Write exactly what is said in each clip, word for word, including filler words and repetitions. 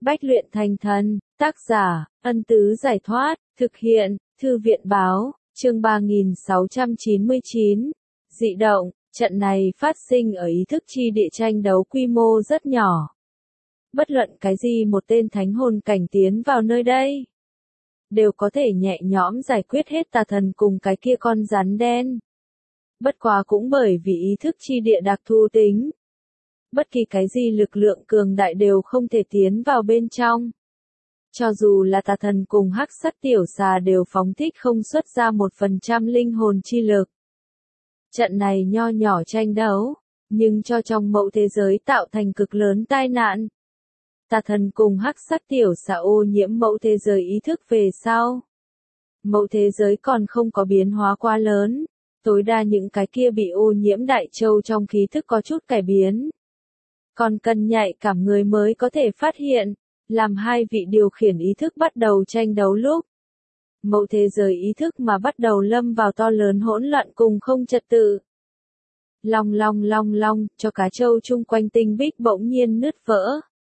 Bách luyện thành thần, tác giả, Ân Tứ Giải Thoát, thực hiện, Thư viện Báo, chương ba nghìn sáu trăm chín mươi chín. Dị động, trận này phát sinh ở ý thức chi địa tranh đấu quy mô rất nhỏ. Bất luận cái gì một tên thánh hồn cảnh tiến vào nơi đây, đều có thể nhẹ nhõm giải quyết hết tà thần cùng cái kia con rắn đen. Bất quá cũng bởi vì ý thức chi địa đặc thù tính, bất kỳ cái gì lực lượng cường đại đều không thể tiến vào bên trong. Cho dù là tà thần cùng hắc sắc tiểu xà đều phóng thích không xuất ra một phần trăm linh hồn chi lực. Trận này nho nhỏ tranh đấu, nhưng cho trong mẫu thế giới tạo thành cực lớn tai nạn. Tà thần cùng hắc sắc tiểu xà ô nhiễm mẫu thế giới ý thức về sau. Mẫu thế giới còn không có biến hóa quá lớn, tối đa những cái kia bị ô nhiễm đại châu trong khí thức có chút cải biến. Còn cần nhạy cảm người mới có thể phát hiện, làm hai vị điều khiển ý thức bắt đầu tranh đấu lúc. Mẫu thế giới ý thức mà bắt đầu lâm vào to lớn hỗn loạn cùng không trật tự. Long long long long, cho cá trâu chung quanh tinh bích bỗng nhiên nứt vỡ.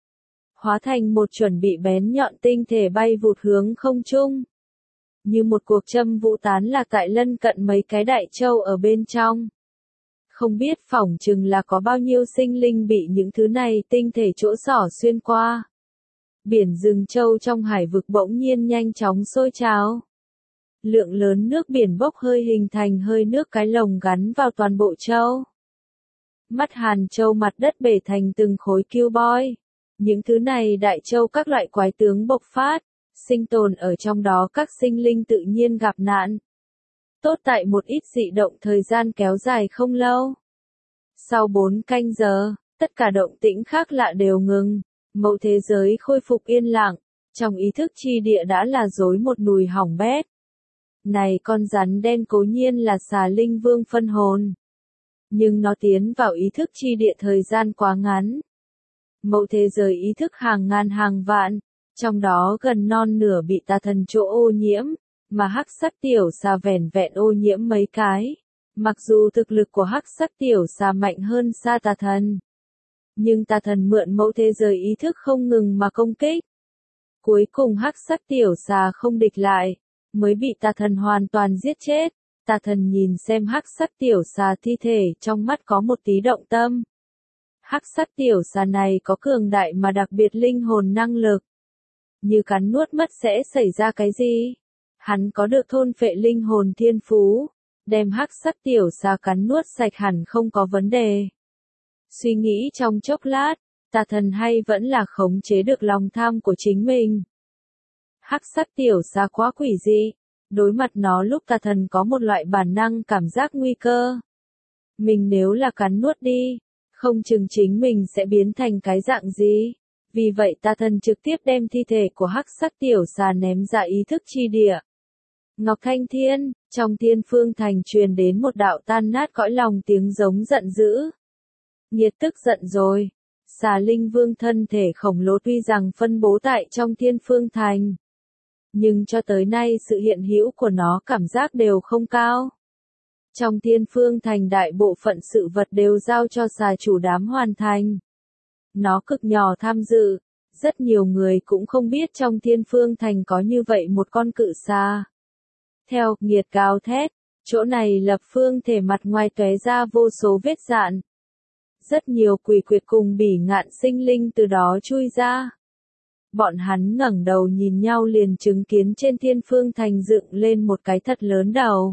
Hóa thành một chuẩn bị bén nhọn tinh thể bay vụt hướng không trung. Như một cuộc châm vũ tán lạc tại lân cận mấy cái đại châu ở bên trong. Không biết phỏng chừng là có bao nhiêu sinh linh bị những thứ này tinh thể chỗ xỏ xuyên qua. Biển rừng châu trong hải vực bỗng nhiên nhanh chóng sôi trào. Lượng lớn nước biển bốc hơi hình thành hơi nước cái lồng gắn vào toàn bộ châu. Mắt Hàn Châu mặt đất bể thành từng khối kiêu boy. Những thứ này đại châu các loại quái tướng bộc phát, sinh tồn ở trong đó các sinh linh tự nhiên gặp nạn. Tốt tại một ít dị động thời gian kéo dài không lâu. Sau bốn canh giờ, tất cả động tĩnh khác lạ đều ngừng, mẫu thế giới khôi phục yên lặng, trong ý thức chi địa đã là rối một nùi hỏng bét. Này con rắn đen cố nhiên là xà linh vương phân hồn. Nhưng nó tiến vào ý thức chi địa thời gian quá ngắn. Mẫu thế giới ý thức hàng ngàn hàng vạn, trong đó gần non nửa bị tà thần chỗ ô nhiễm, mà hắc sắc tiểu xà vẻn vẹn ô nhiễm mấy cái. Mặc dù thực lực của hắc sắc tiểu xà mạnh hơn xa tà thần, nhưng tà thần mượn mẫu thế giới ý thức không ngừng mà công kích. Cuối cùng hắc sắc tiểu xà không địch lại, mới bị tà thần hoàn toàn giết chết. Tà thần nhìn xem hắc sắc tiểu xà thi thể, trong mắt có một tí động tâm. Hắc sắc tiểu xà này có cường đại mà đặc biệt linh hồn năng lực. Như cắn nuốt mất sẽ xảy ra cái gì? Hắn có được thôn phệ linh hồn thiên phú, đem hắc sắc tiểu xà cắn nuốt sạch hẳn không có vấn đề. Suy nghĩ trong chốc lát, tà thần hay vẫn là khống chế được lòng tham của chính mình. Hắc sắc tiểu xà quá quỷ dị, đối mặt nó lúc tà thần có một loại bản năng cảm giác nguy cơ. Mình nếu là cắn nuốt đi, không chừng chính mình sẽ biến thành cái dạng gì. Vì vậy tà thần trực tiếp đem thi thể của hắc sắc tiểu xà ném ra ý thức chi địa. Ngọc Thanh Thiên, trong Thiên Phương Thành truyền đến một đạo tan nát cõi lòng tiếng giống giận dữ. Nhiệt tức giận rồi. Xà linh vương thân thể khổng lồ tuy rằng phân bố tại trong Thiên Phương Thành, nhưng cho tới nay sự hiện hữu của nó cảm giác đều không cao. Trong Thiên Phương Thành đại bộ phận sự vật đều giao cho xà chủ đám hoàn thành. Nó cực nhỏ tham dự, rất nhiều người cũng không biết trong Thiên Phương Thành có như vậy một con cự xà. Theo nghiệt cao thét, chỗ này lập phương thể mặt ngoài tóe ra vô số vết dạn. Rất nhiều quỷ quyệt cùng bỉ ngạn sinh linh từ đó chui ra. Bọn hắn ngẩng đầu nhìn nhau liền chứng kiến trên Thiên Phương Thành dựng lên một cái thật lớn đầu.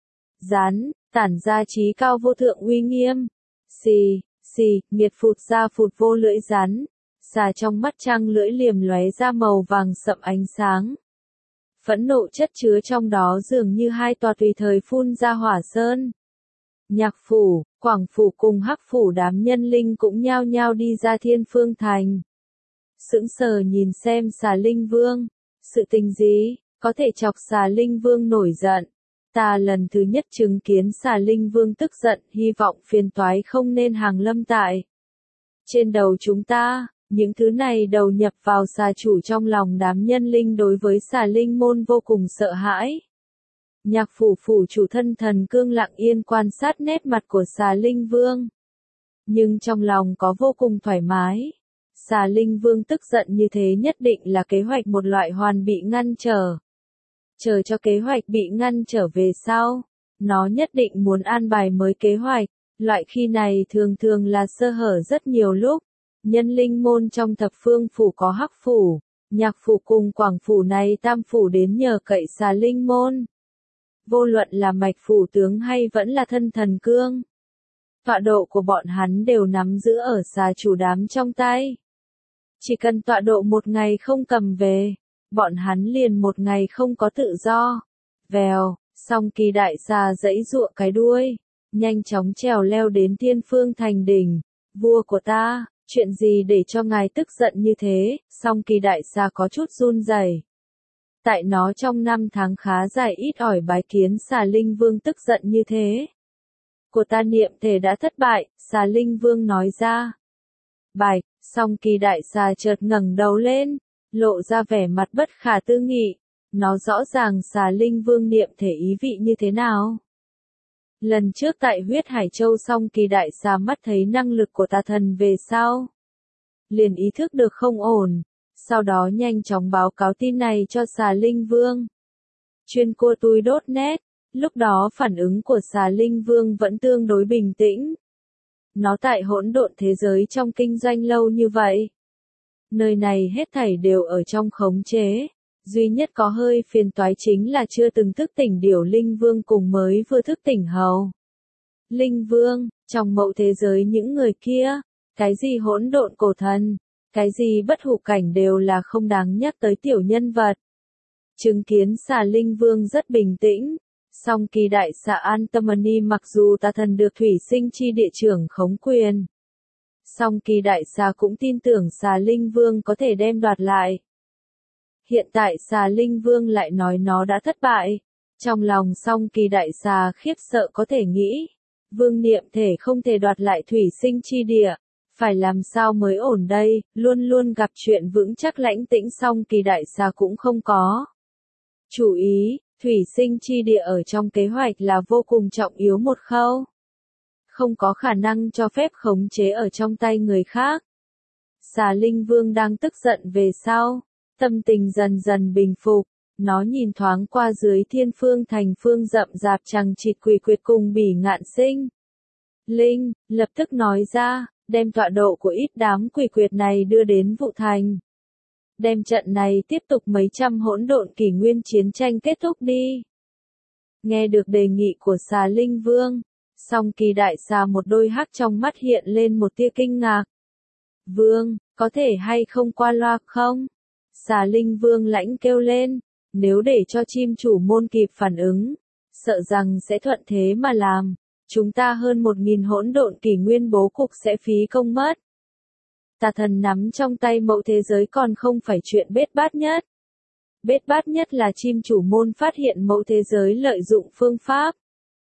Rắn, tản ra trí cao vô thượng uy nghiêm. Xì, xì, nghiệt phụt ra phụt vô lưỡi rắn. Xà trong mắt trăng lưỡi liềm lóe ra màu vàng sậm ánh sáng. Phẫn nộ chất chứa trong đó dường như hai tòa tùy thời phun ra hỏa sơn. Nhạc phủ, Quảng phủ cùng hắc phủ đám nhân linh cũng nhao nhao đi ra Thiên Phương Thành. Sững sờ nhìn xem xà linh vương. Sự tình gì, có thể chọc xà linh vương nổi giận. Ta lần thứ nhất chứng kiến xà linh vương tức giận, hy vọng phiền toái không nên hàng lâm tại trên đầu chúng ta. Những thứ này đầu nhập vào xà chủ trong lòng đám nhân linh đối với xà linh môn vô cùng sợ hãi. Nhạc phủ phủ chủ thân thần cương lặng yên quan sát nét mặt của xà linh vương. Nhưng trong lòng có vô cùng thoải mái. Xà Linh Vương tức giận như thế nhất định là kế hoạch một loại hoàn bị ngăn trở. Chờ cho kế hoạch bị ngăn trở về sau, nó nhất định muốn an bài mới kế hoạch, loại khi này thường thường là sơ hở rất nhiều lúc. Nhân linh môn trong thập phương phủ có hắc phủ, nhạc phủ cùng quảng phủ này tam phủ đến nhờ cậy xà linh môn. Vô luận là mạch phủ tướng hay vẫn là thân thần cương. Tọa độ của bọn hắn đều nắm giữ ở xà chủ đám trong tay. Chỉ cần tọa độ một ngày không cầm về, bọn hắn liền một ngày không có tự do. Vèo, song kỳ đại xà giãy giụa cái đuôi, nhanh chóng trèo leo đến Thiên Phương Thành đỉnh. Vua của ta, chuyện gì để cho ngài tức giận như thế? Song kỳ đại xà có chút run rẩy. Tại nó trong năm tháng khá dài ít ỏi bái kiến xà linh vương tức giận như thế. Của ta niệm thể đã thất bại, xà linh vương nói ra. Bạch, song kỳ đại xà chợt ngẩng đầu lên, lộ ra vẻ mặt bất khả tư nghị. Nó rõ ràng xà linh vương niệm thể ý vị như thế nào. Lần trước tại huyết Hải Châu song kỳ đại xà mắt thấy năng lực của tà thần về sau. Liền ý thức được không ổn, sau đó nhanh chóng báo cáo tin này cho xà linh vương. Chuyên cô tui đốt nét, lúc đó phản ứng của xà linh vương vẫn tương đối bình tĩnh. Nó tại hỗn độn thế giới trong kinh doanh lâu như vậy. Nơi này hết thảy đều ở trong khống chế. Duy nhất có hơi phiền toái chính là chưa từng thức tỉnh điểu linh vương cùng mới vừa thức tỉnh hầu. Linh vương, trong mậu thế giới những người kia, cái gì hỗn độn cổ thần, cái gì bất hủ cảnh đều là không đáng nhắc tới tiểu nhân vật. Chứng kiến xà linh vương rất bình tĩnh, song kỳ đại xà Antamani mặc dù tà thần được thủy sinh chi địa trưởng khống quyền. Song kỳ đại xà cũng tin tưởng xà linh vương có thể đem đoạt lại. Hiện tại xà linh vương lại nói nó đã thất bại. Trong lòng song kỳ đại xà khiếp sợ có thể nghĩ. Vương niệm thể không thể đoạt lại thủy sinh chi địa. Phải làm sao mới ổn đây, luôn luôn gặp chuyện vững chắc lãnh tĩnh song kỳ đại xà cũng không có. Chú ý, thủy sinh chi địa ở trong kế hoạch là vô cùng trọng yếu một khâu. Không có khả năng cho phép khống chế ở trong tay người khác. Xà linh vương đang tức giận về sau. Tâm tình dần dần bình phục, nó nhìn thoáng qua dưới Thiên Phương Thành phương rậm rạp chằng chịt quỷ quyệt cùng bỉ ngạn sinh. Linh, lập tức nói ra, đem tọa độ của ít đám quỷ quyệt này đưa đến Vụ Thành. Đem trận này tiếp tục mấy trăm hỗn độn kỷ nguyên chiến tranh kết thúc đi. Nghe được đề nghị của xà linh vương, song kỳ đại xà một đôi hắc trong mắt hiện lên một tia kinh ngạc. Vương, có thể hay không qua loa không? Xà linh vương lãnh kêu lên, nếu để cho chim chủ môn kịp phản ứng, sợ rằng sẽ thuận thế mà làm, chúng ta hơn một nghìn hỗn độn kỷ nguyên bố cục sẽ phí công mất. Tà thần nắm trong tay mậu thế giới còn không phải chuyện bết bát nhất. Bết bát nhất là chim chủ môn phát hiện mậu thế giới lợi dụng phương pháp.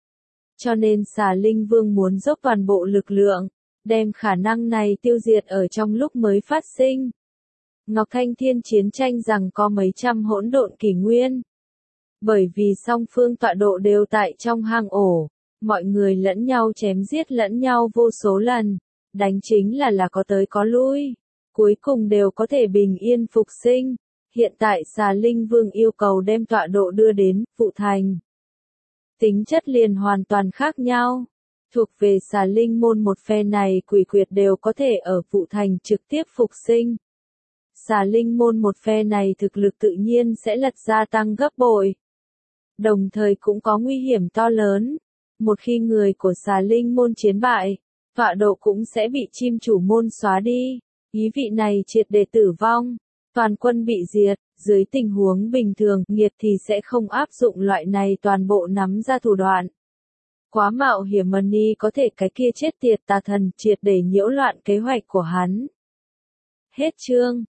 Cho nên xà linh vương muốn dốc toàn bộ lực lượng, đem khả năng này tiêu diệt ở trong lúc mới phát sinh. Ngọc Thanh Thiên chiến tranh rằng có mấy trăm hỗn độn kỷ nguyên. Bởi vì song phương tọa độ đều tại trong hang ổ, mọi người lẫn nhau chém giết lẫn nhau vô số lần, đánh chính là là có tới có lui, cuối cùng đều có thể bình yên phục sinh. Hiện tại xà linh vương yêu cầu đem tọa độ đưa đến Vụ Thành. Tính chất liền hoàn toàn khác nhau. Thuộc về xà linh môn một phe này quỷ quyệt đều có thể ở Vụ Thành trực tiếp phục sinh. Xà linh môn một phe này thực lực tự nhiên sẽ lật gia tăng gấp bội. Đồng thời cũng có nguy hiểm to lớn. Một khi người của xà linh môn chiến bại, tọa độ cũng sẽ bị chim chủ môn xóa đi. Ý vị này triệt để tử vong, toàn quân bị diệt. Dưới tình huống bình thường, nghiệt thì sẽ không áp dụng loại này toàn bộ nắm ra thủ đoạn. Quá mạo hiểm Mani có thể cái kia chết tiệt tà thần triệt để nhiễu loạn kế hoạch của hắn. Hết chương.